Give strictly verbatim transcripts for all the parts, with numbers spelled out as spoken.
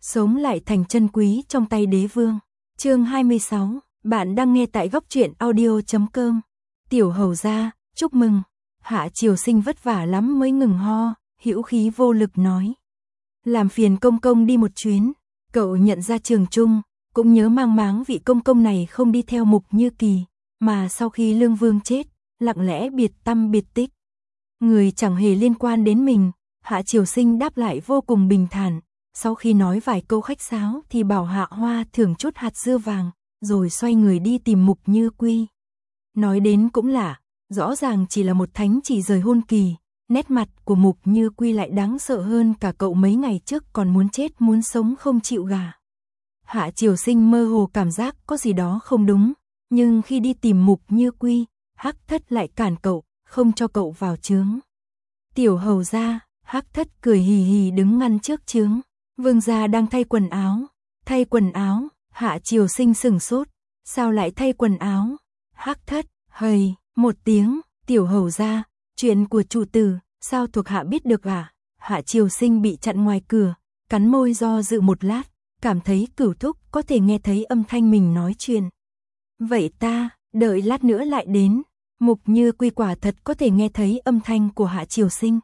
sống lại thành chân quý trong tay đế vương. Chương hai mươi sáu, bạn đang nghe tại góc truyện audio chấm com. Tiểu hầu gia, chúc mừng. Hạ Triều Sinh vất vả lắm mới ngừng ho, hữu khí vô lực nói. Làm phiền công công đi một chuyến. Cậu nhận ra Trường Trung, cũng nhớ mang máng vị công công này không đi theo Mục Như Kỳ, mà sau khi Lương Vương chết, lặng lẽ biệt tăm biệt tích. Người chẳng hề liên quan đến mình. Hạ Triều Sinh đáp lại vô cùng bình thản. Sau khi nói vài câu khách sáo thì bảo Hạ Hoa thưởng chút hạt dưa vàng, rồi xoay người đi tìm Mục Như Quy. Nói đến cũng lạ, rõ ràng chỉ là một thánh chỉ rời hôn kỳ, nét mặt của Mục Như Quy lại đáng sợ hơn cả cậu mấy ngày trước còn muốn chết muốn sống không chịu gả. Hạ Triều Sinh mơ hồ cảm giác có gì đó không đúng, nhưng khi đi tìm Mục Như Quy, Hắc Thất lại cản cậu, không cho cậu vào chướng. Tiểu hầu gia, Hắc Thất cười hì hì đứng ngăn trước chướng. Vương gia đang thay quần áo. Thay quần áo? Hạ Triều Sinh sửng sốt. Sao lại thay quần áo? Hắc Thất, hầy, một tiếng. Tiểu hầu gia, chuyện của chủ tử, sao thuộc hạ biết được à? Hạ Triều Sinh bị chặn ngoài cửa, cắn môi do dự một lát, cảm thấy Cửu Thúc có thể nghe thấy âm thanh mình nói chuyện. Vậy ta, đợi lát nữa lại đến. Mục Như Quy quả thật có thể nghe thấy âm thanh của Hạ Triều Sinh.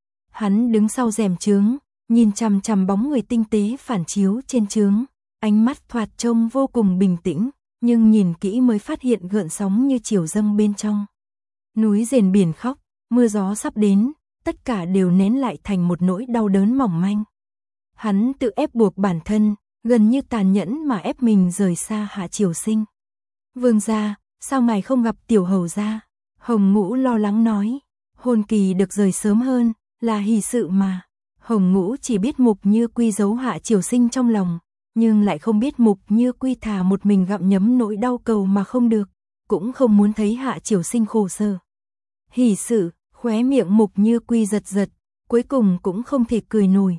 Hắn đứng sau rèm chướng, nhìn chằm chằm bóng người tinh tế phản chiếu trên chướng, ánh mắt thoạt trông vô cùng bình tĩnh, nhưng nhìn kỹ mới phát hiện gợn sóng như chiều dâng bên trong. Núi rền biển khóc, mưa gió sắp đến, tất cả đều nén lại thành một nỗi đau đớn mỏng manh. Hắn tự ép buộc bản thân, gần như tàn nhẫn mà ép mình rời xa Hạ Triều Sinh. Vương gia, sao ngài không gặp tiểu hầu gia? Hồng Ngũ lo lắng nói, hôn kỳ được rời sớm hơn, là hỷ sự mà. Hồng Ngũ chỉ biết Mục Như Quy giấu Hạ Triều Sinh trong lòng, nhưng lại không biết Mục Như Quy thà một mình gặm nhấm nỗi đau cầu mà không được, cũng không muốn thấy Hạ Triều Sinh khổ sở. Hỷ sự, khóe miệng Mục Như Quy giật giật, cuối cùng cũng không thể cười nổi.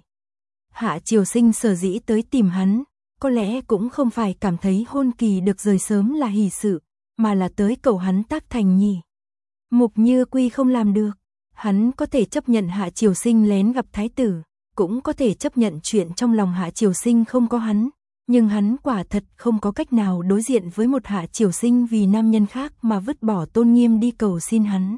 Hạ Triều Sinh sở dĩ tới tìm hắn, có lẽ cũng không phải cảm thấy hôn kỳ được rời sớm là hỷ sự, mà là tới cầu hắn tác thành nhỉ. Mục Như Quy không làm được. Hắn có thể chấp nhận Hạ Triều Sinh lén gặp thái tử, cũng có thể chấp nhận chuyện trong lòng Hạ Triều Sinh không có hắn, nhưng hắn quả thật không có cách nào đối diện với một Hạ Triều Sinh vì nam nhân khác mà vứt bỏ tôn nghiêm đi cầu xin hắn.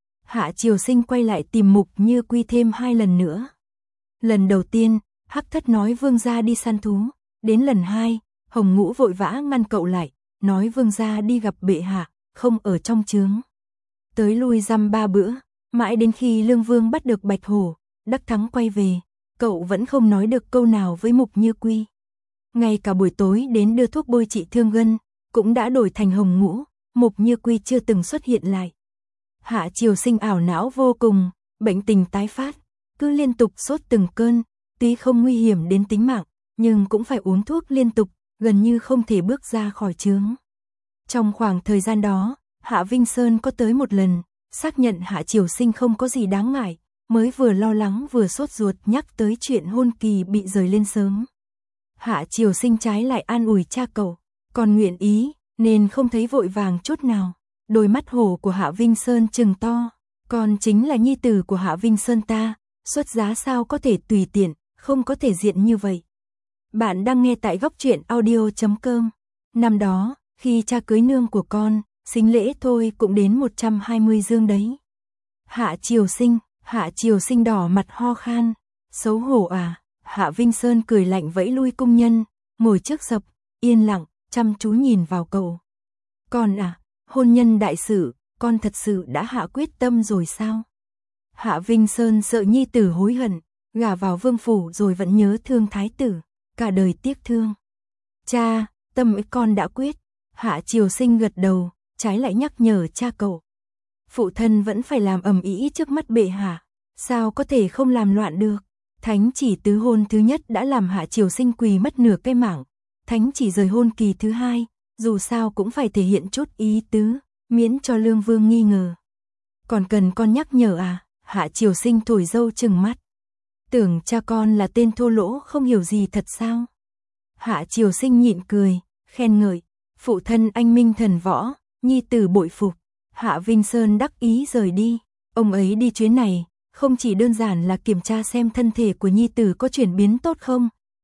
Hạ Triều Sinh quay lại tìm Mục Như Quy thêm hai lần nữa. Lần đầu tiên, Hắc Thất nói vương gia đi săn thú, đến lần hai, Hồng Ngũ vội vã ngăn cậu lại, nói vương gia đi gặp bệ hạ, không ở trong chướng. Tới lui dăm ba bữa, mãi đến khi Lương Vương bắt được Bạch Hổ, đắc thắng quay về, cậu vẫn không nói được câu nào với Mục Như Quy. Ngay cả buổi tối đến đưa thuốc bôi trị thương gân, cũng đã đổi thành Hồng Ngũ, Mục Như Quy chưa từng xuất hiện lại. Hạ Triều Sinh ảo não vô cùng, bệnh tình tái phát, cứ liên tục sốt từng cơn, tuy không nguy hiểm đến tính mạng, nhưng cũng phải uống thuốc liên tục, gần như không thể bước ra khỏi chướng. Trong khoảng thời gian đó, Hạ Vinh Sơn có tới một lần, xác nhận Hạ Triều Sinh không có gì đáng ngại, mới vừa lo lắng vừa sốt ruột nhắc tới chuyện hôn kỳ bị rời lên sớm. Hạ Triều Sinh trái lại an ủi cha cậu, còn nguyện ý, nên không thấy vội vàng chút nào. Đôi mắt hổ của Hạ Vinh Sơn trừng to, con chính là nhi tử của Hạ Vinh Sơn ta, xuất giá sao có thể tùy tiện, không có thể diện như vậy. Bạn đang nghe tại góc truyện audio chấm com. Năm đó, khi cha cưới nương của con, sính lễ thôi cũng đến một trăm hai mươi dương đấy. Hạ Triều Sinh, Hạ Triều Sinh đỏ mặt ho khan, xấu hổ à? Hạ Vinh Sơn cười lạnh vẫy lui cung nhân, ngồi trước sập, yên lặng, chăm chú nhìn vào cậu. Con à, hôn nhân đại sự, con thật sự đã hạ quyết tâm rồi sao? Hạ Vinh Sơn sợ nhi tử hối hận, gả vào vương phủ rồi vẫn nhớ thương thái tử, cả đời tiếc thương. Cha, tâm ý con đã quyết. Hạ Triều Sinh gật đầu, trái lại nhắc nhở cha cậu. Phụ thân vẫn phải làm ầm ĩ trước mắt bệ hạ, sao có thể không làm loạn được. Thánh chỉ tứ hôn thứ nhất đã làm Hạ Triều Sinh quỳ mất nửa cái mảng. Thánh chỉ rời hôn kỳ thứ hai, dù sao cũng phải thể hiện chút ý tứ, miễn cho Lương Vương nghi ngờ. Còn cần con nhắc nhở à? Hạ Triều Sinh thổi dâu trừng mắt. Tưởng cha con là tên thô lỗ không hiểu gì thật sao? Hạ Triều Sinh nhịn cười, khen ngợi. Phụ thân anh minh thần võ, nhi tử bội phục. Hạ Vinh Sơn đắc ý rời đi. Ông ấy đi chuyến này, không chỉ đơn giản là kiểm tra xem thân thể của nhi tử có chuyển biến tốt không,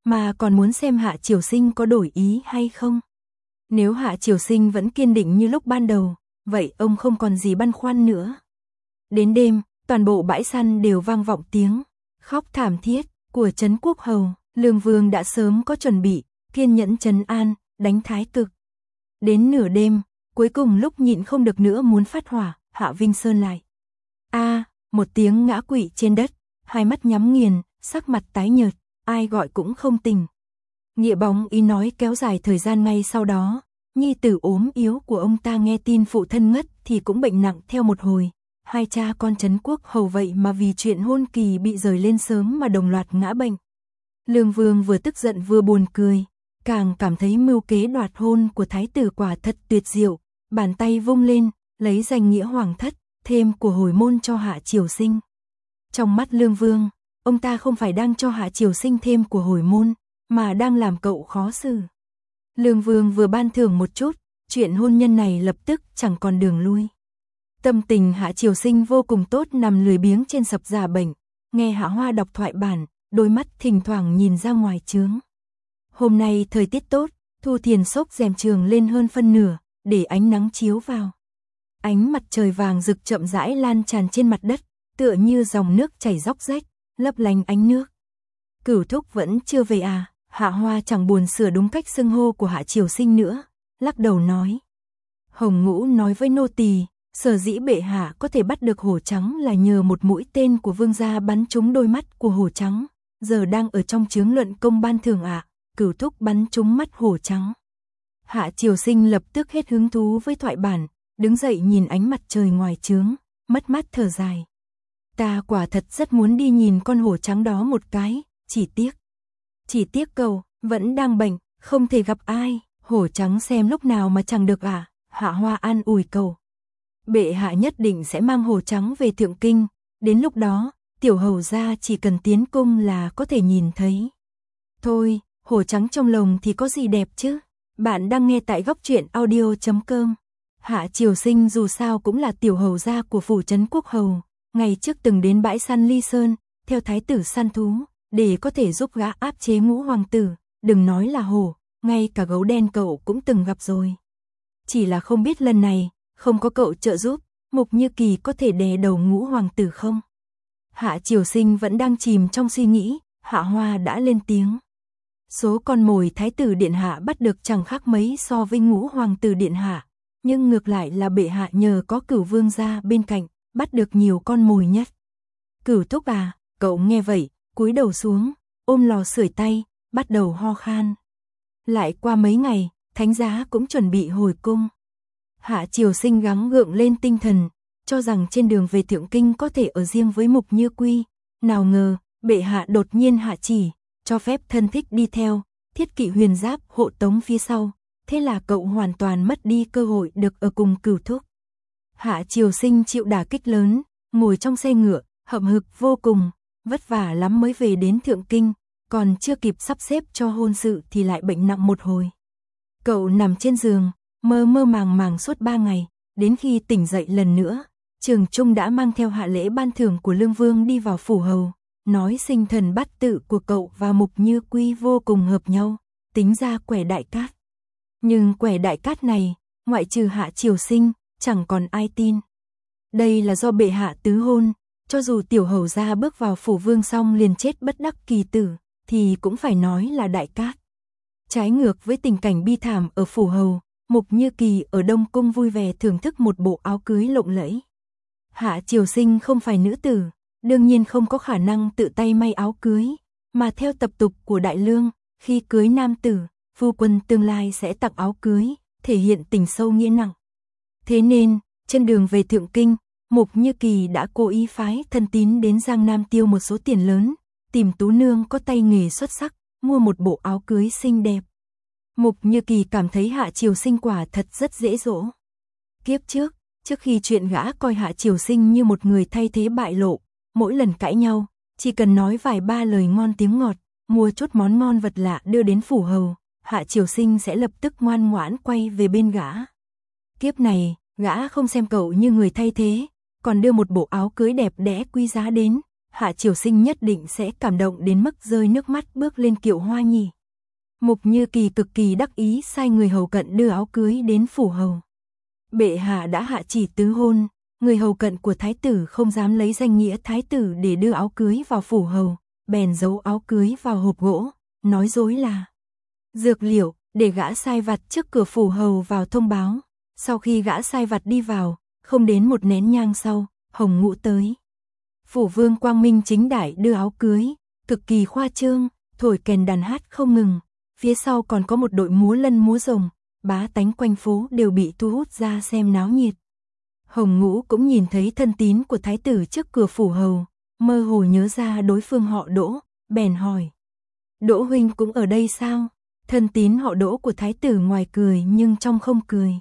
mà còn muốn xem Hạ Triều Sinh có đổi ý hay không. Nếu Hạ Triều Sinh vẫn kiên định như lúc ban đầu, vậy ông không còn gì băn khoăn nữa. Đến đêm, toàn bộ bãi săn đều vang vọng tiếng khóc thảm thiết của Trấn Quốc Hầu. Lương Vương đã sớm có chuẩn bị, kiên nhẫn trấn an, đánh thái cực. Đến nửa đêm, cuối cùng lúc nhịn không được nữa muốn phát hỏa, Hạ Vinh Sơn lại. A, à, một tiếng ngã quỵ trên đất, hai mắt nhắm nghiền, sắc mặt tái nhợt, ai gọi cũng không tỉnh. Nghĩa bóng ý nói kéo dài thời gian ngay sau đó, nhi tử ốm yếu của ông ta nghe tin phụ thân ngất thì cũng bệnh nặng theo một hồi. Hai cha con Trấn Quốc Hầu vậy mà vì chuyện hôn kỳ bị rời lên sớm mà đồng loạt ngã bệnh. Lương Vương vừa tức giận vừa buồn cười, càng cảm thấy mưu kế đoạt hôn của thái tử quả thật tuyệt diệu, bàn tay vung lên, lấy danh nghĩa hoàng thất, thêm của hồi môn cho Hạ Triều Sinh. Trong mắt Lương Vương, ông ta không phải đang cho Hạ Triều Sinh thêm của hồi môn, mà đang làm cậu khó xử. Lương Vương vừa ban thưởng một chút, chuyện hôn nhân này lập tức chẳng còn đường lui. Tâm tình Hạ Triều Sinh vô cùng tốt, nằm lười biếng trên sập giả bệnh, nghe Hạ Hoa đọc thoại bản, đôi mắt thỉnh thoảng nhìn ra ngoài trướng. Hôm nay thời tiết tốt, Thu Thiền xốc rèm trường lên hơn phân nửa, để ánh nắng chiếu vào. Ánh mặt trời vàng rực chậm rãi lan tràn trên mặt đất, tựa như dòng nước chảy róc rách, lấp lánh ánh nước. Cửu thúc vẫn chưa về à? Hạ Hoa chẳng buồn sửa đúng cách xưng hô của Hạ Triều Sinh nữa, lắc đầu nói. Hồng Ngũ nói với nô tỳ, sở dĩ bệ hạ có thể bắt được hổ trắng là nhờ một mũi tên của vương gia bắn trúng đôi mắt của hổ trắng, giờ đang ở trong chướng luận công ban thưởng ạ. À. Cửu thúc bắn trúng mắt hổ trắng. Hạ Triều Sinh lập tức hết hứng thú với thoại bản, đứng dậy nhìn ánh mặt trời ngoài trướng, mất mát thở dài. Ta quả thật rất muốn đi nhìn con hổ trắng đó một cái, chỉ tiếc. Chỉ tiếc cậu, vẫn đang bệnh, không thể gặp ai, hổ trắng xem lúc nào mà chẳng được à, Hạ Hoa an ủi cậu. Bệ hạ nhất định sẽ mang hổ trắng về Thượng Kinh, đến lúc đó, tiểu hầu gia chỉ cần tiến cung là có thể nhìn thấy. Thôi, hổ trắng trong lồng thì có gì đẹp chứ? Bạn đang nghe tại góc truyện audio chấm com. Hạ Triều Sinh dù sao cũng là tiểu hầu gia của phủ Trấn Quốc Hầu, ngày trước từng đến bãi săn Ly Sơn, theo thái tử săn thú, để có thể giúp gã áp chế Ngũ hoàng tử, đừng nói là hổ, ngay cả gấu đen cậu cũng từng gặp rồi. Chỉ là không biết lần này, không có cậu trợ giúp, Mục Như Kỳ có thể đè đầu Ngũ hoàng tử không? Hạ Triều Sinh vẫn đang chìm trong suy nghĩ, Hạ Hoa đã lên tiếng. Số con mồi thái tử điện hạ bắt được chẳng khác mấy so với Ngũ hoàng tử điện hạ, nhưng ngược lại là bệ hạ nhờ có Cửu vương gia bên cạnh, bắt được nhiều con mồi nhất. Cửu thúc à, cậu nghe vậy, cúi đầu xuống, ôm lò sưởi tay, bắt đầu ho khan. Lại qua mấy ngày, thánh giá cũng chuẩn bị hồi cung. Hạ Triều Sinh gắng gượng lên tinh thần, cho rằng trên đường về Thượng Kinh có thể ở riêng với Mục Như Quy, nào ngờ, bệ hạ đột nhiên hạ chỉ, cho phép thân thích đi theo, thiết kỵ huyền giáp hộ tống phía sau, thế là cậu hoàn toàn mất đi cơ hội được ở cùng Cửu thúc. Hạ Triều Sinh chịu đả kích lớn, ngồi trong xe ngựa, hậm hực vô cùng, vất vả lắm mới về đến Thượng Kinh, còn chưa kịp sắp xếp cho hôn sự thì lại bệnh nặng một hồi. Cậu nằm trên giường, mơ mơ màng màng suốt ba ngày, đến khi tỉnh dậy lần nữa, Trường Trung đã mang theo hạ lễ ban thưởng của Lương Vương đi vào phủ hầu, nói sinh thần bát tự của cậu và Mục Như Quy vô cùng hợp nhau, tính ra quẻ đại cát. Nhưng quẻ đại cát này, ngoại trừ Hạ Triều Sinh, chẳng còn ai tin. Đây là do bệ hạ tứ hôn, cho dù tiểu hầu gia bước vào phủ vương xong liền chết bất đắc kỳ tử, thì cũng phải nói là đại cát. Trái ngược với tình cảnh bi thảm ở phủ hầu, Mục Như Kỳ ở Đông Cung vui vẻ thưởng thức một bộ áo cưới lộng lẫy. Hạ Triều Sinh không phải nữ tử, đương nhiên không có khả năng tự tay may áo cưới, mà theo tập tục của Đại Lương, khi cưới nam tử, phu quân tương lai sẽ tặng áo cưới, thể hiện tình sâu nghĩa nặng. Thế nên, trên đường về Thượng Kinh, Mục Như Kỳ đã cố ý phái thân tín đến Giang Nam tiêu một số tiền lớn, tìm tú nương có tay nghề xuất sắc, mua một bộ áo cưới xinh đẹp. Mục Như Kỳ cảm thấy Hạ Triều Sinh quả thật rất dễ dỗ. Kiếp trước, trước khi chuyện gã coi Hạ Triều Sinh như một người thay thế bại lộ, mỗi lần cãi nhau, chỉ cần nói vài ba lời ngon tiếng ngọt, mua chút món ngon vật lạ đưa đến phủ hầu, Hạ Triều Sinh sẽ lập tức ngoan ngoãn quay về bên gã. Kiếp này, gã không xem cậu như người thay thế, còn đưa một bộ áo cưới đẹp đẽ quý giá đến, Hạ Triều Sinh nhất định sẽ cảm động đến mức rơi nước mắt bước lên kiệu hoa nhỉ. Mục Như Kỳ cực kỳ đắc ý sai người hầu cận đưa áo cưới đến phủ hầu. Bệ hạ đã hạ chỉ tứ hôn, người hầu cận của thái tử không dám lấy danh nghĩa thái tử để đưa áo cưới vào phủ hầu, bèn giấu áo cưới vào hộp gỗ, nói dối là dược liệu, để gã sai vặt trước cửa phủ hầu vào thông báo. Sau khi gã sai vặt đi vào, không đến một nén nhang sau, Hồng Ngũ tới. Phủ vương quang minh chính đại đưa áo cưới, cực kỳ khoa trương, thổi kèn đàn hát không ngừng, phía sau còn có một đội múa lân múa rồng, bá tánh quanh phố đều bị thu hút ra xem náo nhiệt. Hồng Ngũ cũng nhìn thấy thân tín của thái tử trước cửa phủ hầu, mơ hồ nhớ ra đối phương họ Đỗ, bèn hỏi. Đỗ huynh cũng ở đây sao? Thân tín họ Đỗ của thái tử ngoài cười nhưng trong không cười.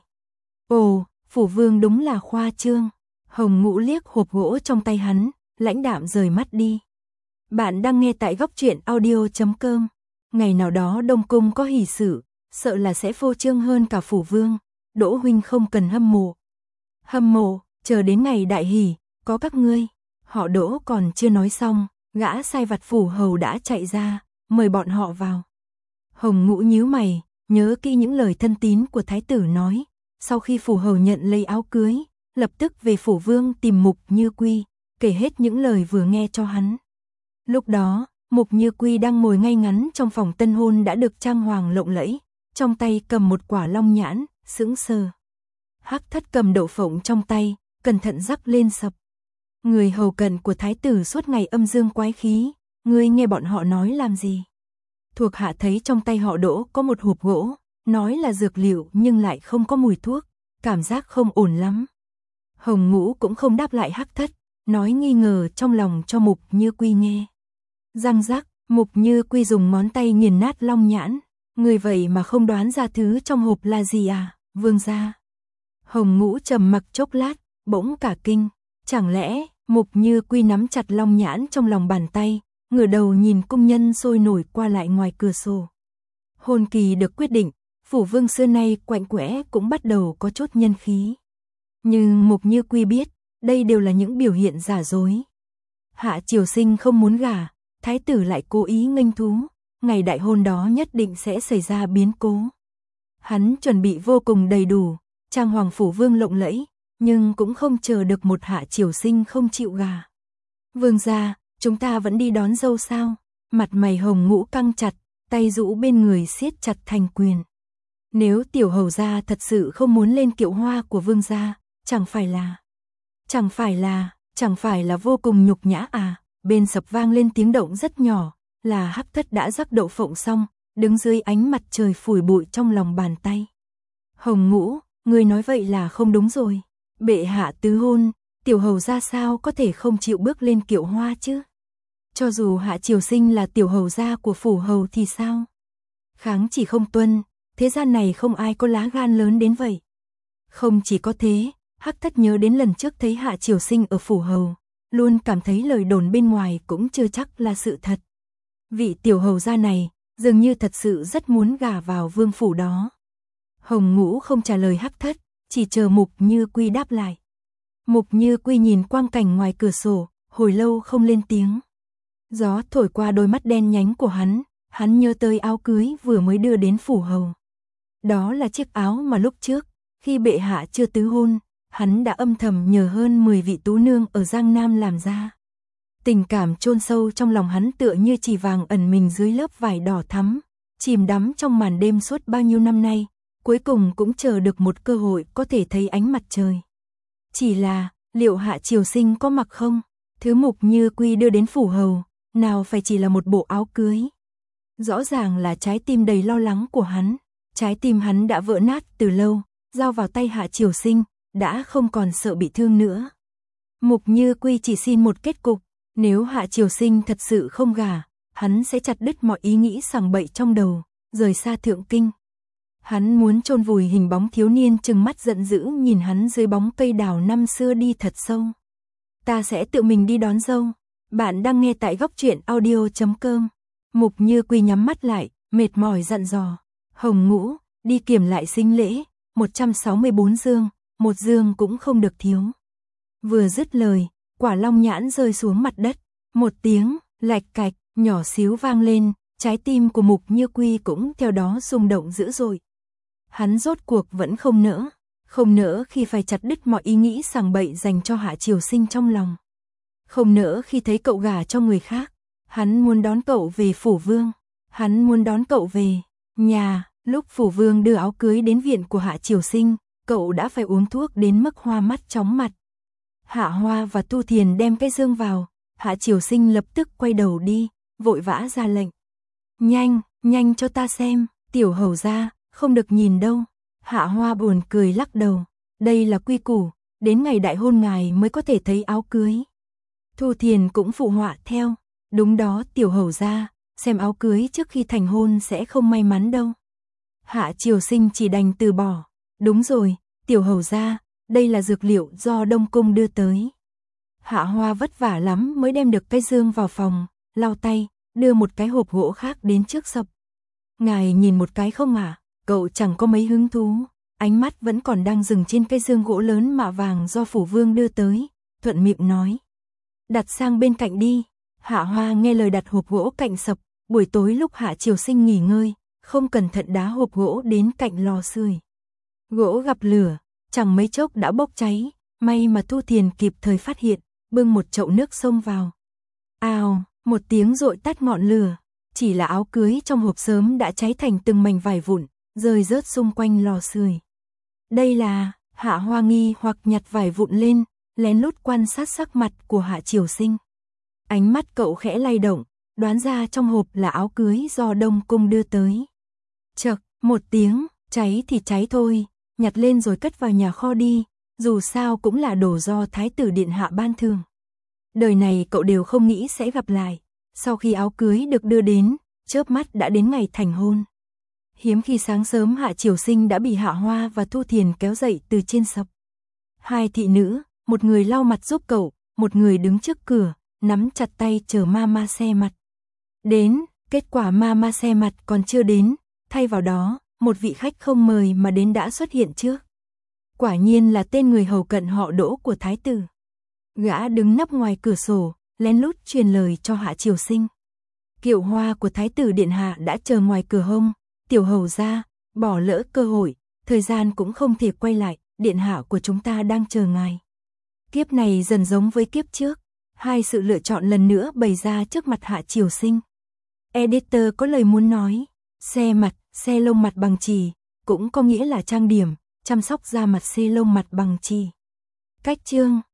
Ồ, phủ vương đúng là khoa trương. Hồng Ngũ liếc hộp gỗ trong tay hắn, lãnh đạm rời mắt đi. Bạn đang nghe tại góc truyện audio chấm com. Ngày nào đó Đông Cung có hỷ sự, sợ là sẽ phô trương hơn cả phủ vương. Đỗ huynh không cần hâm mộ. Hâm mộ, chờ đến ngày đại hỷ, có các ngươi. Họ Đỗ còn chưa nói xong, gã sai vặt phủ hầu đã chạy ra, mời bọn họ vào. Hồng Ngũ nhíu mày, nhớ kỹ những lời thân tín của thái tử nói. Sau khi phủ hầu nhận lấy áo cưới, lập tức về phủ vương tìm Mục Như Quy, kể hết những lời vừa nghe cho hắn. Lúc đó, Mục Như Quy đang ngồi ngay ngắn trong phòng tân hôn đã được trang hoàng lộng lẫy, trong tay cầm một quả long nhãn, sững sờ. Hắc Thất cầm đậu phộng trong tay, cẩn thận rắc lên sập. Người hầu cận của thái tử suốt ngày âm dương quái khí, ngươi nghe bọn họ nói làm gì? Thuộc hạ thấy trong tay họ Đỗ có một hộp gỗ, nói là dược liệu nhưng lại không có mùi thuốc, cảm giác không ổn lắm. Hồng Ngũ cũng không đáp lại Hắc Thất, nói nghi ngờ trong lòng cho Mục Như Quy nghe. Răng rắc, Mục Như Quy dùng ngón tay nghiền nát long nhãn, người vậy mà không đoán ra thứ trong hộp là gì à, vương gia. Hồng Ngũ trầm mặc chốc lát, bỗng cả kinh, chẳng lẽ Mục Như Quy nắm chặt long nhãn trong lòng bàn tay, ngửa đầu nhìn cung nhân sôi nổi qua lại ngoài cửa sổ. Hôn kỳ được quyết định, phủ vương xưa nay quạnh quẽ cũng bắt đầu có chút nhân khí. Nhưng Mục Như Quy biết, đây đều là những biểu hiện giả dối. Hạ Triều Sinh không muốn gả, thái tử lại cố ý nghênh thú, ngày đại hôn đó nhất định sẽ xảy ra biến cố. Hắn chuẩn bị vô cùng đầy đủ, trang hoàng phủ vương lộng lẫy, nhưng cũng không chờ được một Hạ Triều Sinh không chịu gả. Vương gia, chúng ta vẫn đi đón dâu sao? Mặt mày Hồng Ngũ căng chặt, tay rũ bên người siết chặt thành quyền. Nếu tiểu hầu gia thật sự không muốn lên kiệu hoa của vương gia, chẳng phải là, chẳng phải là, chẳng phải là vô cùng nhục nhã à? Bên sập vang lên tiếng động rất nhỏ, là Hắc Thất đã rắc đậu phộng xong, đứng dưới ánh mặt trời phủi bụi trong lòng bàn tay. Hồng Ngũ, ngươi nói vậy là không đúng rồi. Bệ hạ tứ hôn, tiểu hầu gia sao có thể không chịu bước lên kiệu hoa chứ? Cho dù Hạ Triều Sinh là tiểu hầu gia của phủ hầu thì sao? Kháng chỉ không tuân, thế gian này không ai có lá gan lớn đến vậy. Không chỉ có thế, Hắc Thất nhớ đến lần trước thấy Hạ Triều Sinh ở phủ hầu, luôn cảm thấy lời đồn bên ngoài cũng chưa chắc là sự thật. Vị tiểu hầu gia này, dường như thật sự rất muốn gả vào vương phủ đó. Hồng Ngũ không trả lời Hắc Thất, chỉ chờ Mục Như Quy đáp lại. Mục Như Quy nhìn quang cảnh ngoài cửa sổ, hồi lâu không lên tiếng. Gió thổi qua đôi mắt đen nhánh của hắn, hắn nhớ tới áo cưới vừa mới đưa đến phủ hầu. Đó là chiếc áo mà lúc trước, khi bệ hạ chưa tứ hôn, hắn đã âm thầm nhờ hơn mười vị tú nương ở Giang Nam làm ra. Tình cảm chôn sâu trong lòng hắn tựa như chỉ vàng ẩn mình dưới lớp vải đỏ thắm, chìm đắm trong màn đêm suốt bao nhiêu năm nay, cuối cùng cũng chờ được một cơ hội có thể thấy ánh mặt trời. Chỉ là, liệu Hạ Triều Sinh có mặc không? Thứ Mục Như Quy đưa đến phủ hầu, nào phải chỉ là một bộ áo cưới. Rõ ràng là trái tim đầy lo lắng của hắn, trái tim hắn đã vỡ nát từ lâu, giao vào tay Hạ Triều Sinh, đã không còn sợ bị thương nữa. Mục Như Quy chỉ xin một kết cục, nếu Hạ Triều Sinh thật sự không gả, hắn sẽ chặt đứt mọi ý nghĩ sằng bậy trong đầu, rời xa Thượng Kinh. Hắn muốn chôn vùi hình bóng thiếu niên trừng mắt giận dữ nhìn hắn dưới bóng cây đào năm xưa đi thật sâu. Ta sẽ tự mình đi đón dâu. Bạn đang nghe tại góc truyện audio chấm com. Mục Như Quy nhắm mắt lại, mệt mỏi dặn dò. Hồng Ngũ, đi kiểm lại sinh lễ, một trăm sáu mươi bốn dương, một dương cũng không được thiếu. Vừa dứt lời, quả long nhãn rơi xuống mặt đất, Một tiếng, lạch cạch, nhỏ xíu vang lên, trái tim của Mục Như Quy cũng theo đó rung động dữ dội. Hắn rốt cuộc vẫn không nỡ, không nỡ khi phải chặt đứt mọi ý nghĩ sằng bậy dành cho Hạ Triều Sinh trong lòng. Không nỡ khi thấy cậu gả cho người khác, hắn muốn đón cậu về phủ vương, hắn muốn đón cậu về nhà. Lúc phủ vương đưa áo cưới đến viện của Hạ Triều Sinh, cậu đã phải uống thuốc đến mức hoa mắt chóng mặt. Hạ Hoa và Tu Thiền đem cái dương vào, Hạ Triều Sinh lập tức quay đầu đi, vội vã ra lệnh. Nhanh, nhanh cho ta xem, tiểu hầu gia, không được nhìn đâu. Hạ Hoa buồn cười lắc đầu, đây là quy củ, đến ngày đại hôn ngài mới có thể thấy áo cưới. Thu Thiền cũng phụ họa theo, đúng đó tiểu hầu gia, xem áo cưới trước khi thành hôn sẽ không may mắn đâu. Hạ Triều Sinh chỉ đành từ bỏ, đúng rồi, tiểu hầu gia, đây là dược liệu do Đông Cung đưa tới. Hạ Hoa vất vả lắm mới đem được cái dương vào phòng, lau tay, đưa một cái hộp gỗ khác đến trước sập. Ngài nhìn một cái không ạ? À? Cậu chẳng có mấy hứng thú, ánh mắt vẫn còn đang dừng trên cái dương gỗ lớn mạ vàng do phủ vương đưa tới, thuận miệng nói. Đặt sang bên cạnh đi. Hạ Hoa nghe lời đặt hộp gỗ cạnh sập, buổi tối lúc Hạ Triều Sinh nghỉ ngơi, không cẩn thận đá hộp gỗ đến cạnh lò sưởi. Gỗ gặp lửa, chẳng mấy chốc đã bốc cháy, may mà Thu Thiền kịp thời phát hiện, bưng một chậu nước xông vào. Ào, một tiếng dội tắt ngọn lửa, chỉ là áo cưới trong hộp sớm đã cháy thành từng mảnh vải vụn, rơi rớt xung quanh lò sưởi. Đây là, Hạ Hoa nghi hoặc nhặt vải vụn lên, lén lút quan sát sắc mặt của Hạ Triều Sinh. Ánh mắt cậu khẽ lay động, đoán ra trong hộp là áo cưới do Đông Cung đưa tới. Chậc, một tiếng, cháy thì cháy thôi, nhặt lên rồi cất vào nhà kho đi, dù sao cũng là đồ do Thái tử điện hạ ban thưởng. Đời này cậu đều không nghĩ sẽ gặp lại, sau khi áo cưới được đưa đến, chớp mắt đã đến ngày thành hôn. Hiếm khi sáng sớm Hạ Triều Sinh đã bị Hạ Hoa và Thu Thiền kéo dậy từ trên sập. Hai thị nữ, một người lau mặt giúp cậu, một người đứng trước cửa, nắm chặt tay chờ Mama xe mặt. Đến, kết quả Mama xe mặt còn chưa đến, thay vào đó, một vị khách không mời mà đến đã xuất hiện trước. Quả nhiên là tên người hầu cận họ Đỗ của Thái tử. Gã đứng nấp ngoài cửa sổ, lén lút truyền lời cho Hạ Triều Sinh. Kiệu hoa của Thái tử điện hạ đã chờ ngoài cửa hông, tiểu hầu gia, bỏ lỡ cơ hội, thời gian cũng không thể quay lại, điện hạ của chúng ta đang chờ ngài. Kiếp này dần giống với kiếp trước, hai sự lựa chọn lần nữa bày ra trước mặt Hạ Triều Sinh. Editor có lời muốn nói, xe mặt, xe lông mặt bằng chì, cũng có nghĩa là trang điểm, chăm sóc da mặt xe lông mặt bằng chì. Cách chương